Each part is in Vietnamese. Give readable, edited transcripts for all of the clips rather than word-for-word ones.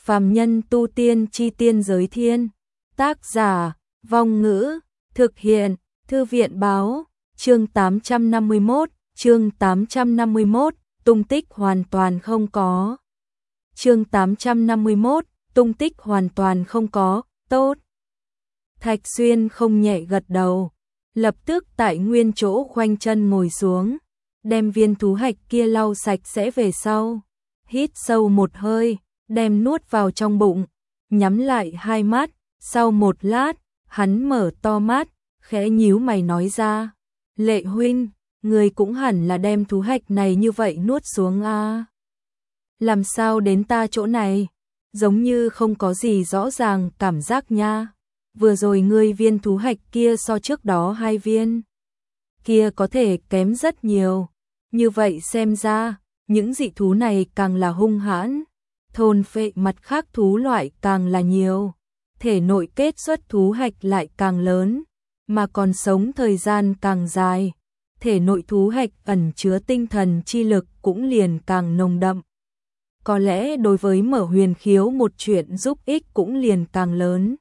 Phàm nhân tu tiên chi tiên giới thiên. Tác giả, Vong Ngữ, thực hiện, Thư viện báo, chương 851, tung tích hoàn toàn không có. Chương 851, tung tích hoàn toàn không có, tốt. Thạch Xuyên không nhẹ gật đầu, lập tức tại nguyên chỗ khoanh chân ngồi xuống, đem viên thú hạch kia lau sạch sẽ về sau, hít sâu một hơi, đem nuốt vào trong bụng, nhắm lại hai mắt, sau một lát, hắn mở to mắt, khẽ nhíu mày nói ra, Lệ huynh, người cũng hẳn là đem thú hạch này như vậy nuốt xuống a. Làm sao đến ta chỗ này, giống như không có gì rõ ràng cảm giác nha. Vừa rồi ngươi viên thú hạch kia so trước đó hai viên kia có thể kém rất nhiều, như vậy xem ra, những dị thú này càng là hung hãn, thôn phệ mặt khác thú loại càng là nhiều, thể nội kết xuất thú hạch lại càng lớn, mà còn sống thời gian càng dài, thể nội thú hạch ẩn chứa tinh thần chi lực cũng liền càng nồng đậm. Có lẽ đối với mở huyền khiếu một chuyện giúp ích cũng liền càng lớn.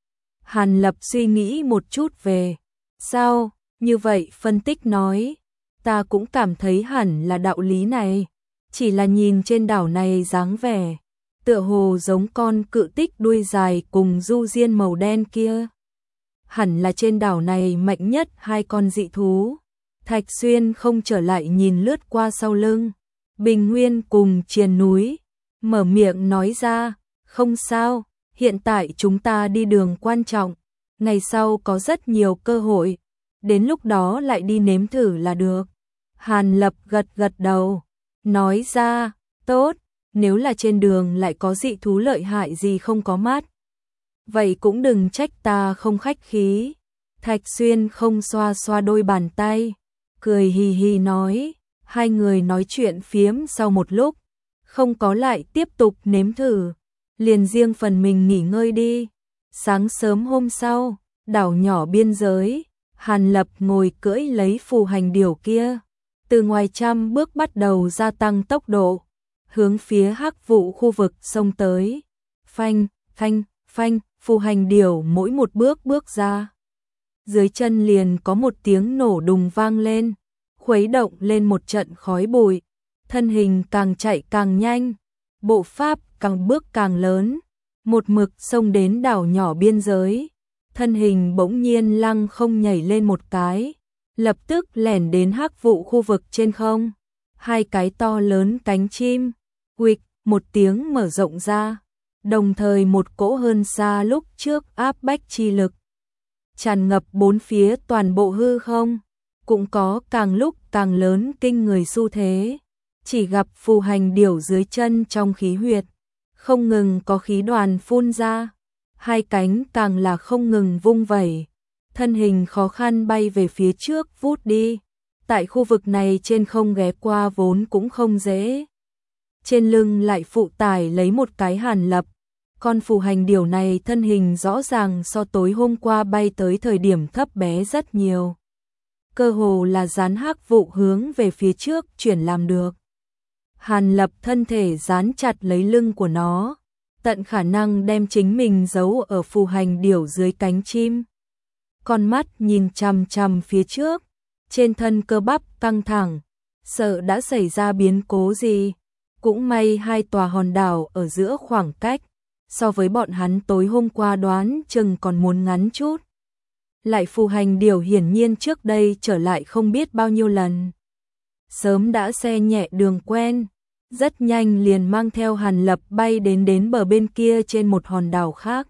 Hàn Lập suy nghĩ một chút về sao, như vậy phân tích nói, ta cũng cảm thấy hẳn là đạo lý này, chỉ là nhìn trên đảo này dáng vẻ, tựa hồ giống con cự tích đuôi dài cùng du diên màu đen kia. Hẳn là trên đảo này mạnh nhất hai con dị thú. Thạch Xuyên không trở lại nhìn lướt qua sau lưng, Bình Nguyên cùng Triền núi, mở miệng nói ra, không sao, hiện tại chúng ta đi đường quan trọng, ngày sau có rất nhiều cơ hội, đến lúc đó lại đi nếm thử là được. Hàn Lập gật gật đầu, nói ra, tốt, nếu là trên đường lại có dị thú lợi hại gì không có mắt, vậy cũng đừng trách ta không khách khí. Thạch Xuyên không xoa xoa đôi bàn tay, cười hì hì nói, hai người nói chuyện phiếm sau một lúc, không có lại tiếp tục nếm thử, liền riêng phần mình nghỉ ngơi đi. Sáng sớm hôm sau, đảo nhỏ biên giới, Hàn Lập ngồi cưỡi lấy phù hành điểu kia, từ ngoài 100 bước bắt đầu gia tăng tốc độ, hướng phía hắc vụ khu vực xông tới. Phanh, phanh, phanh, phù hành điểu mỗi một bước bước ra, dưới chân liền có một tiếng nổ đùng vang lên, khuấy động lên một trận khói bụi, thân hình càng chạy càng nhanh, bộ pháp càng bước càng lớn, một mực xông đến đảo nhỏ biên giới, thân hình bỗng nhiên lăng không nhảy lên một cái, lập tức lẻn đến hắc vụ khu vực trên không, hai cái to lớn cánh chim, huỵch một tiếng mở rộng ra, đồng thời một cỗ hơn xa lúc trước áp bách chi lực, tràn ngập bốn phía toàn bộ hư không, cũng có càng lúc càng lớn kinh người xu thế, chỉ gặp phù hành điểu dưới chân trong khí huyệt, không ngừng có khí đoàn phun ra, hai cánh càng là không ngừng vung vẩy, thân hình khó khăn bay về phía trước vút đi, tại khu vực này trên không ghé qua vốn cũng không dễ. Trên lưng lại phụ tải lấy một cái Hàn Lập, con phù hành điểu này thân hình rõ ràng so tối hôm qua bay tới thời điểm thấp bé rất nhiều. Cơ hồ là dán hắc vụ hướng về phía trước chuyển làm được. Hàn Lập thân thể dán chặt lấy lưng của nó, tận khả năng đem chính mình giấu ở phù hành điểu dưới cánh chim. Con mắt nhìn chằm chằm phía trước, trên thân cơ bắp căng thẳng, sợ đã xảy ra biến cố gì. Cũng may hai tòa hòn đảo ở giữa khoảng cách, so với bọn hắn tối hôm qua đoán chừng còn muốn ngắn chút. Lại phù hành điểu hiển nhiên trước đây trở lại không biết bao nhiêu lần. Sớm đã xe nhẹ đường quen, rất nhanh liền mang theo Hàn Lập bay đến bờ bên kia trên một hòn đảo khác.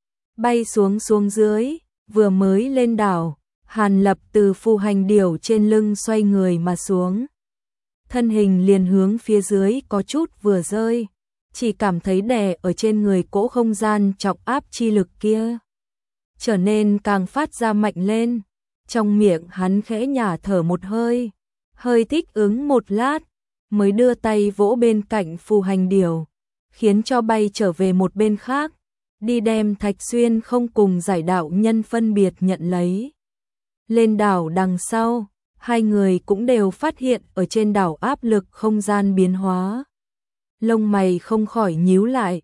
Bay xuống dưới, vừa mới lên đảo, Hàn Lập từ phù hành điểu trên lưng xoay người mà xuống. Thân hình liền hướng phía dưới có chút vừa rơi, chỉ cảm thấy đè ở trên người cỗ không gian trọng áp chi lực kia, trở nên càng phát ra mạnh lên. Trong miệng hắn khẽ nhả thở một hơi, hơi thích ứng một lát, mới đưa tay vỗ bên cạnh phù hành điểu, khiến cho bay trở về một bên khác, đi đem Thạch Xuyên không cùng giải đạo nhân phân biệt nhận lấy. Lên đảo đằng sau, hai người cũng đều phát hiện ở trên đảo áp lực không gian biến hóa. Lông mày không khỏi nhíu lại,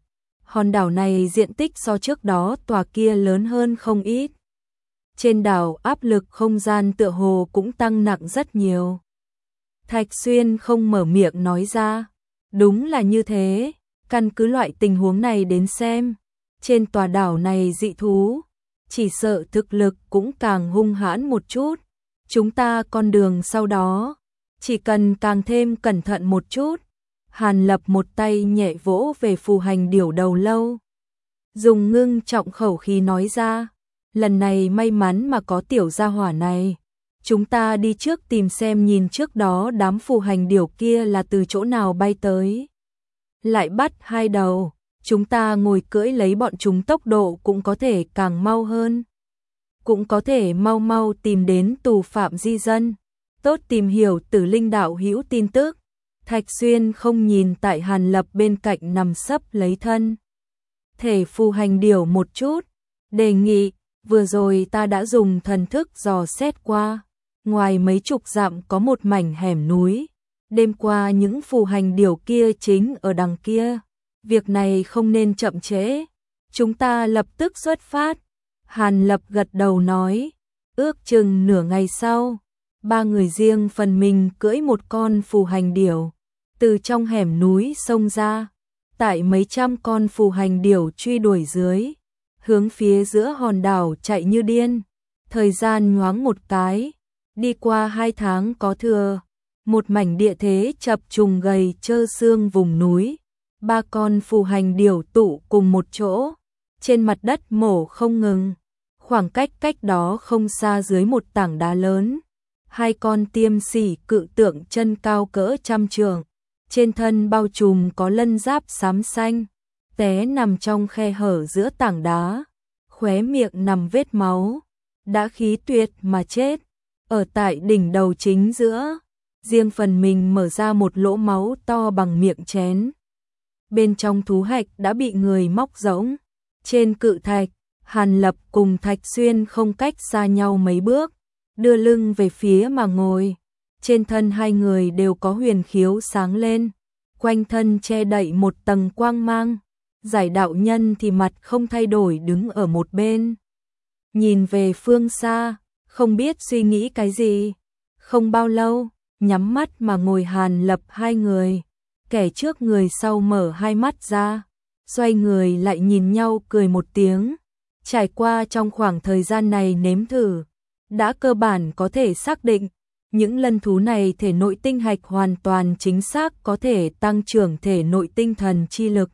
Hòn đảo này diện tích so trước đó tòa kia lớn hơn không ít. Trên đảo áp lực không gian tựa hồ cũng tăng nặng rất nhiều. Thạch Xuyên không mở miệng nói ra. Đúng là như thế, căn cứ loại tình huống này đến xem. Trên tòa đảo này dị thú, chỉ sợ thực lực cũng càng hung hãn một chút. Chúng ta con đường sau đó, chỉ cần càng thêm cẩn thận một chút. Hàn Lập một tay nhẹ vỗ về phù hành điểu đầu lâu. Dùng ngưng trọng khẩu khí nói ra, lần này may mắn mà có tiểu gia hỏa này. Chúng ta đi trước tìm xem nhìn trước đó đám phù hành điểu kia là từ chỗ nào bay tới. Lại bắt hai đầu, chúng ta ngồi cưỡi lấy bọn chúng tốc độ cũng có thể càng mau hơn. Cũng có thể mau mau tìm đến tù phạm di dân. Tốt tìm hiểu Tử Linh đạo hữu tin tức. Thạch Xuyên không nhìn tại Hàn Lập bên cạnh nằm sấp lấy thân thể phù hành điểu một chút, đề nghị, vừa rồi ta đã dùng thần thức dò xét qua, ngoài mấy chục dặm có một mảnh hẻm núi, đêm qua những phù hành điểu kia chính ở đằng kia, việc này không nên chậm trễ, chúng ta lập tức xuất phát. Hàn Lập gật đầu nói, ước chừng nửa ngày sau, ba người riêng phần mình cưỡi một con phù hành điểu, từ trong hẻm núi xông ra, tại mấy trăm con phù hành điểu truy đuổi dưới, hướng phía giữa hòn đảo chạy như điên. Thời gian nhoáng một cái, đi qua 2 tháng có thừa, một mảnh địa thế chập trùng gầy trơ xương vùng núi, ba con phù hành điểu tụ cùng một chỗ, trên mặt đất mổ không ngừng, khoảng cách đó không xa dưới một tảng đá lớn, hai con tiêm sỉ cự tượng chân cao cỡ trăm trượng, trên thân bao trùm có lân giáp xám xanh, té nằm trong khe hở giữa tảng đá, khóe miệng nằm vết máu, đã khí tuyệt mà chết. Ở tại đỉnh đầu chính giữa, riêng phần mình mở ra một lỗ máu to bằng miệng chén. Bên trong thú hạch đã bị người móc rỗng. Trên cự thạch, Hàn Lập cùng Thạch Xuyên không cách xa nhau mấy bước, đưa lưng về phía mà ngồi. Trên thân hai người đều có huyền khiếu sáng lên, quanh thân che đậy một tầng quang mang. Giải đạo nhân thì mặt không thay đổi đứng ở một bên, nhìn về phương xa, không biết suy nghĩ cái gì. Không bao lâu, nhắm mắt mà ngồi Hàn Lập hai người, kẻ trước người sau mở hai mắt ra, xoay người lại nhìn nhau cười một tiếng. Trải qua trong khoảng thời gian này nếm thử, đã cơ bản có thể xác định, những lân thú này thể nội tinh hạch hoàn toàn chính xác có thể tăng trưởng thể nội tinh thần chi lực,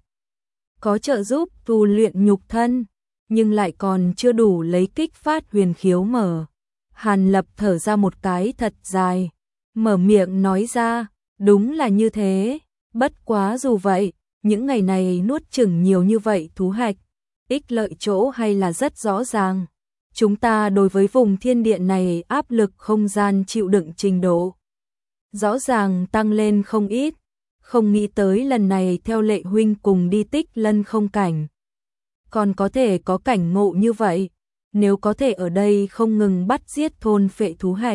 có trợ giúp tu luyện nhục thân, nhưng lại còn chưa đủ lấy kích phát huyền khiếu mở. Hàn Lập thở ra một cái thật dài, mở miệng nói ra, đúng là như thế, bất quá dù vậy, những ngày này nuốt chửng nhiều như vậy thú hạch, ích lợi chỗ hay là rất rõ ràng. Chúng ta đối với vùng thiên địa này áp lực không gian chịu đựng trình độ rõ ràng tăng lên không ít, không nghĩ tới lần này theo Lệ huynh cùng đi Tích Lân không cảnh, còn có thể có cảnh ngộ như vậy, nếu có thể ở đây không ngừng bắt giết thôn phệ thú hạch.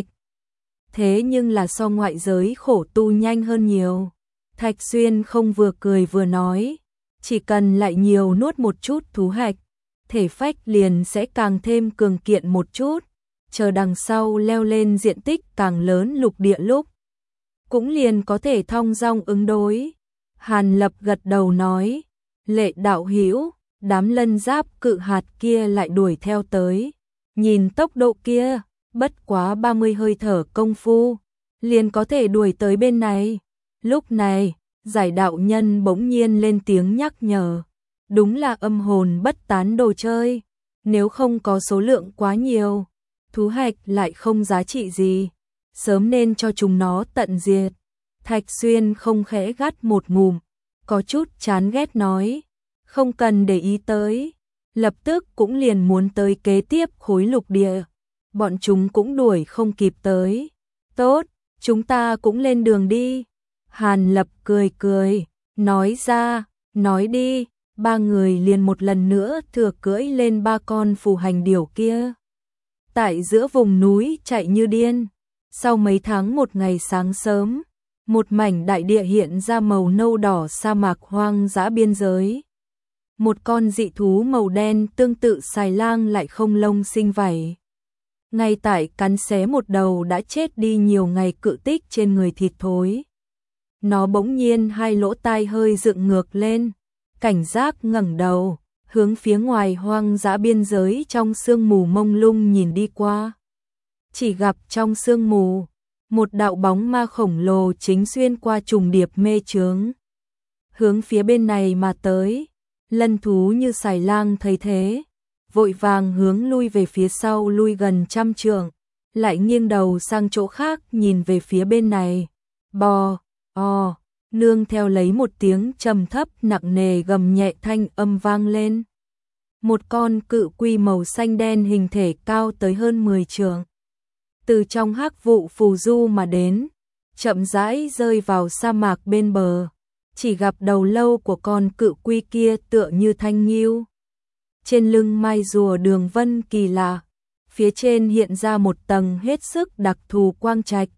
Thế nhưng là so ngoại giới khổ tu nhanh hơn nhiều. Thạch Xuyên không vừa cười vừa nói, chỉ cần lại nhiều nuốt một chút thú hạch, thể phách liền sẽ càng thêm cường kiện một chút, chờ đằng sau leo lên diện tích càng lớn lục địa lúc, cũng liền có thể thong dong ứng đối. Hàn Lập gật đầu nói, Lệ đạo hữu, đám lân giáp cự hạt kia lại đuổi theo tới, nhìn tốc độ kia, bất quá 30 hơi thở công phu, liền có thể đuổi tới bên này. Lúc này, giải đạo nhân bỗng nhiên lên tiếng nhắc nhở, đúng là âm hồn bất tán đồ chơi, nếu không có số lượng quá nhiều, thú hạch lại không giá trị gì, sớm nên cho chúng nó tận diệt. Thạch Xuyên không khẽ gắt một ngụm, có chút chán ghét nói, không cần để ý tới, lập tức cũng liền muốn tới kế tiếp khối lục địa, bọn chúng cũng đuổi không kịp tới. Tốt, chúng ta cũng lên đường đi. Hàn Lập cười cười, nói ra, nói đi. Ba người liền một lần nữa thừa cưỡi lên ba con phù hành điểu kia. Tại giữa vùng núi chạy như điên. Sau mấy tháng một ngày sáng sớm, một mảnh đại địa hiện ra màu nâu đỏ sa mạc hoang dã biên giới. một con dị thú màu đen tương tự xài lang lại không lông sinh vảy. Ngay tại cắn xé một đầu đã chết đi nhiều ngày cự tích trên người thịt thối. Nó bỗng nhiên hai lỗ tai hơi dựng ngược lên, cảnh giác ngẩng đầu, hướng phía ngoài hoang dã biên giới trong sương mù mông lung nhìn đi qua. Chỉ gặp trong sương mù, một đạo bóng ma khổng lồ chính xuyên qua trùng điệp mê chướng. Hướng phía bên này mà tới, lân thú như xài lang thấy thế, vội vàng hướng lui về phía sau lui gần 100 trượng, lại nghiêng đầu sang chỗ khác nhìn về phía bên này. Bò, nương theo lấy một tiếng trầm thấp nặng nề gầm nhẹ thanh âm vang lên. Một con cự quy màu xanh đen hình thể cao tới hơn 10 trượng. Từ trong hắc vụ phù du mà đến, chậm rãi rơi vào sa mạc bên bờ. Chỉ gặp đầu lâu của con cự quy kia tựa như thanh nghiêu. Trên lưng mai rùa đường vân kỳ lạ, phía trên hiện ra một tầng hết sức đặc thù quang trạch.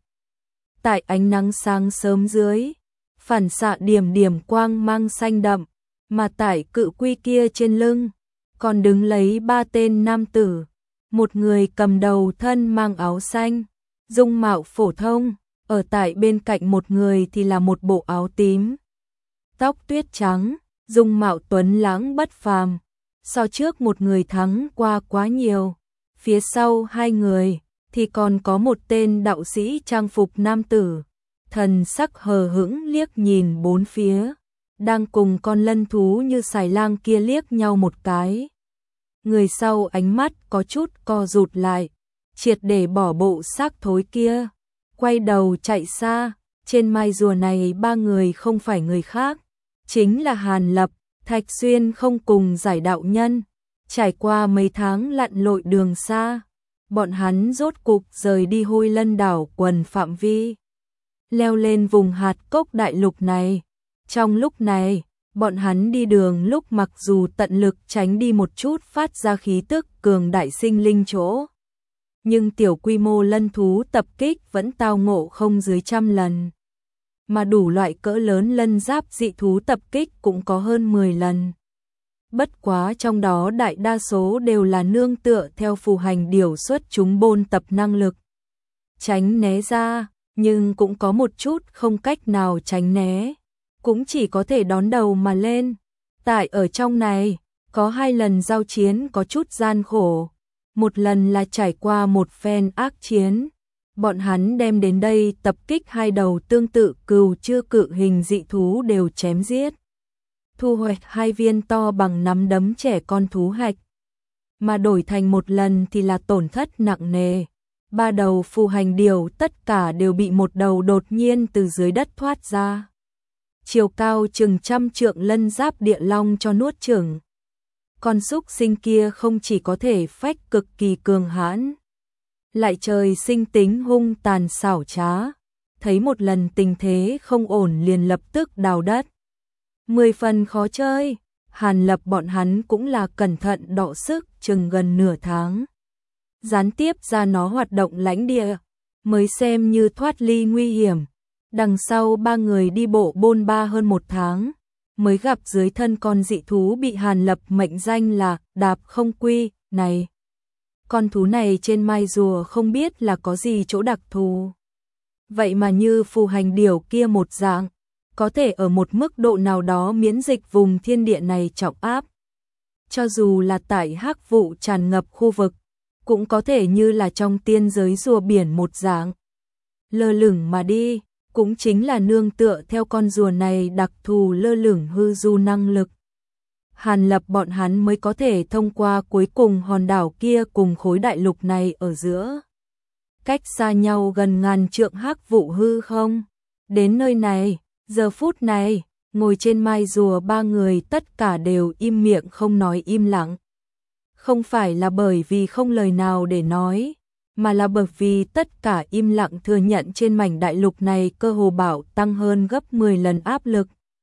Tại ánh nắng sáng sớm dưới, phản xạ điểm điểm quang mang xanh đậm, mà tại cự quy kia trên lưng, còn đứng lấy 3 tên nam tử. Một người cầm đầu thân mang áo xanh, dung mạo phổ thông, ở tại bên cạnh một người thì là một bộ áo tím. Tóc tuyết trắng, dung mạo tuấn lãng bất phàm, so trước một người thắng qua quá nhiều. Phía sau hai người thì còn có một tên đạo sĩ trang phục nam tử, thần sắc hờ hững liếc nhìn bốn phía, đang cùng con lân thú như xài lang kia liếc nhau một cái. Người sau ánh mắt có chút co rụt lại, triệt để bỏ bộ xác thối kia, quay đầu chạy xa. Trên mai rùa này 3 người không phải người khác, chính là Hàn Lập, Thạch Xuyên không cùng giải đạo nhân. Trải qua mấy tháng lặn lội đường xa, bọn hắn rốt cục rời đi Hôi Lân đảo quần phạm vi, leo lên vùng hạt cốc đại lục này. Trong lúc này, bọn hắn đi đường lúc mặc dù tận lực tránh đi một chút phát ra khí tức cường đại sinh linh chỗ, nhưng tiểu quy mô lân thú tập kích vẫn tao ngộ không dưới 100 lần. Mà đủ loại cỡ lớn lân giáp dị thú tập kích cũng có hơn 10 lần. Bất quá trong đó đại đa số đều là nương tựa theo phù hành điều xuất chúng bôn tập năng lực tránh né ra, nhưng cũng có một chút không cách nào tránh né, cũng chỉ có thể đón đầu mà lên. Tại ở trong này, có 2 lần giao chiến có chút gian khổ, một lần là trải qua một phen ác chiến. Bọn hắn đem đến đây tập kích 2 đầu tương tự cừu chưa cự hình dị thú đều chém giết, thu hoạch 2 viên to bằng nắm đấm trẻ con thú hạch. Mà đổi thành một lần thì là tổn thất nặng nề. 3 đầu phù hành điểu tất cả đều bị một đầu đột nhiên từ dưới đất thoát ra. Chiều cao chừng 100 trượng lân giáp địa long cho nuốt chửng. Con súc sinh kia không chỉ có thể phách cực kỳ cường hãn, lại trời sinh tính hung tàn xảo trá, thấy một lần tình thế không ổn liền lập tức đào đất. 10 phần khó chơi. Hàn Lập bọn hắn cũng là cẩn thận đọ sức chừng gần nửa tháng, gián tiếp ra nó hoạt động lãnh địa, mới xem như thoát ly nguy hiểm. Đằng sau 3 người đi bộ bôn ba hơn 1 tháng, mới gặp dưới thân con dị thú bị Hàn Lập mệnh danh là Đạp Không Quy này. Con thú này trên mai rùa không biết là có gì chỗ đặc thù, vậy mà như phù hành điểu kia một dạng, có thể ở một mức độ nào đó miễn dịch vùng thiên địa này trọng áp. Cho dù là tại hắc vụ tràn ngập khu vực, cũng có thể như là trong tiên giới rùa biển một dạng, lơ lửng mà đi. Cũng chính là nương tựa theo con rùa này đặc thù lơ lửng hư du năng lực, Hàn Lập bọn hắn mới có thể thông qua cuối cùng hòn đảo kia cùng khối đại lục này ở giữa, cách xa nhau gần ngàn trượng hắc vụ hư không. Đến nơi này, giờ phút này, ngồi trên mai rùa 3 người tất cả đều im miệng không nói im lặng. Không phải là bởi vì không lời nào để nói, mà là bởi vì tất cả im lặng thừa nhận trên mảnh đại lục này cơ hồ bảo tăng hơn gấp 10 lần áp lực.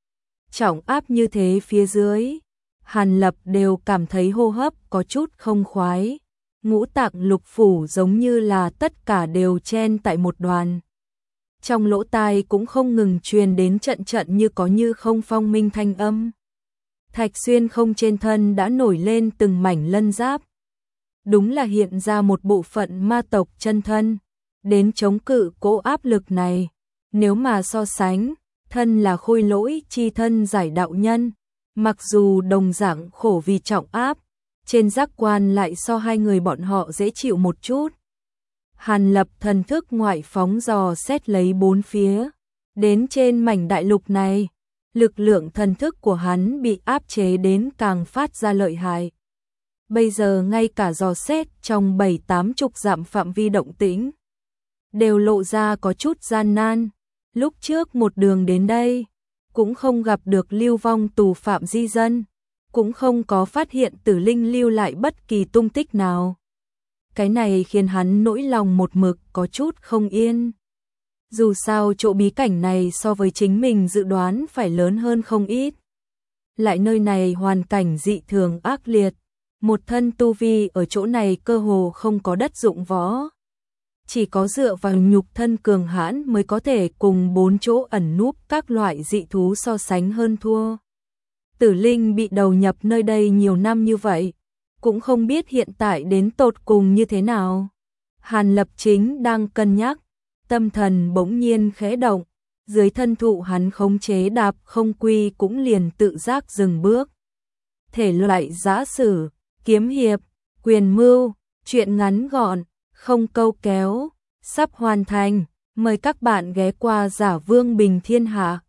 Trọng áp như thế phía dưới, Hàn Lập đều cảm thấy hô hấp có chút không khoái, ngũ tạng lục phủ giống như là tất cả đều chen tại một đoàn. Trong lỗ tai cũng không ngừng truyền đến trận trận như có như không phong minh thanh âm. Thạch xuyên không trên thân đã nổi lên từng mảnh lân giáp. Đúng là hiện ra một bộ phận ma tộc chân thân, đến chống cự cỗ áp lực này. Nếu mà so sánh, thân là khôi lỗi chi thân giải đạo nhân, mặc dù đồng dạng khổ vì trọng áp, trên giác quan lại so hai người bọn họ dễ chịu một chút. Hàn Lập thần thức ngoại phóng dò xét lấy bốn phía, đến trên mảnh đại lục này, lực lượng thần thức của hắn bị áp chế đến càng phát ra lợi hại. Bây giờ ngay cả dò xét trong 7-80 dặm phạm vi động tĩnh đều lộ ra có chút gian nan. Lúc trước một đường đến đây, cũng không gặp được lưu vong tù phạm di dân, cũng không có phát hiện Tử Linh lưu lại bất kỳ tung tích nào. Cái này khiến hắn nỗi lòng một mực có chút không yên. Dù sao chỗ bí cảnh này so với chính mình dự đoán phải lớn hơn không ít. Lại nơi này hoàn cảnh dị thường ác liệt, một thân tu vi ở chỗ này cơ hồ không có đất dụng võ. Chỉ có dựa vào nhục thân cường hãn mới có thể cùng bốn chỗ ẩn núp các loại dị thú so sánh hơn thua. Tử Linh bị đầu nhập nơi đây nhiều năm như vậy, cũng không biết hiện tại đến tột cùng như thế nào. Hàn Lập chính đang cân nhắc, tâm thần bỗng nhiên khẽ động, dưới thân thụ hắn khống chế đạp không quy cũng liền tự giác dừng bước. Thể loại giã sử, kiếm hiệp, quyền mưu, truyện ngắn gọn, không câu kéo, sắp hoàn thành, mời các bạn ghé qua Giả Vương Bình Thiên Hạ.